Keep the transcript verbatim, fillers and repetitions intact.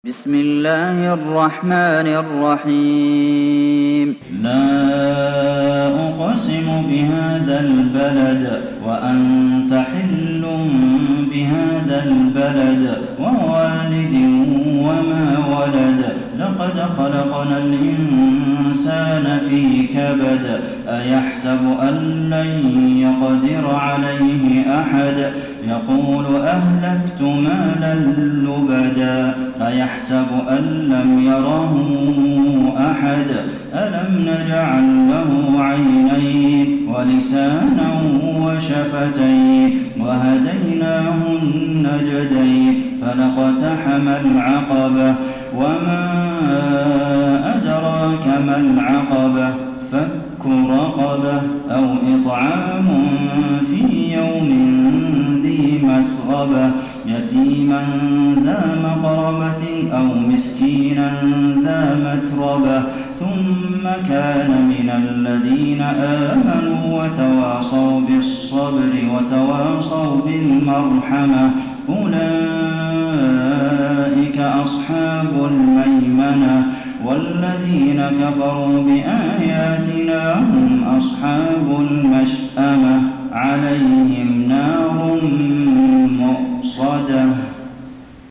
بسم الله الرحمن الرحيم لا أقسم بهذا البلد وأنت حل بهذا البلد ووالد وما ولد لقد خلقنا الإنسان في كبد أيحسب أن لن يقدر عليه أحد يقول أهلكت مالا لبدا أيحسب أن لم يره أحد ألم نجعل له عينين ولسانا وشفتين وهديناه النجدين فلاقتحم العقبة وما أدراك ما العقبة فك رقبة أو إطعام في يوم ذي مسغبة يتيما ذا مقربة أو مسكينا ذا متربة ثم كان من الذين آمنوا وتواصوا بالصبر وتواصوا بالمرحمة أولئك أصحاب الميمنة والذين كفروا بآياتنا هم أصحاب المشأمة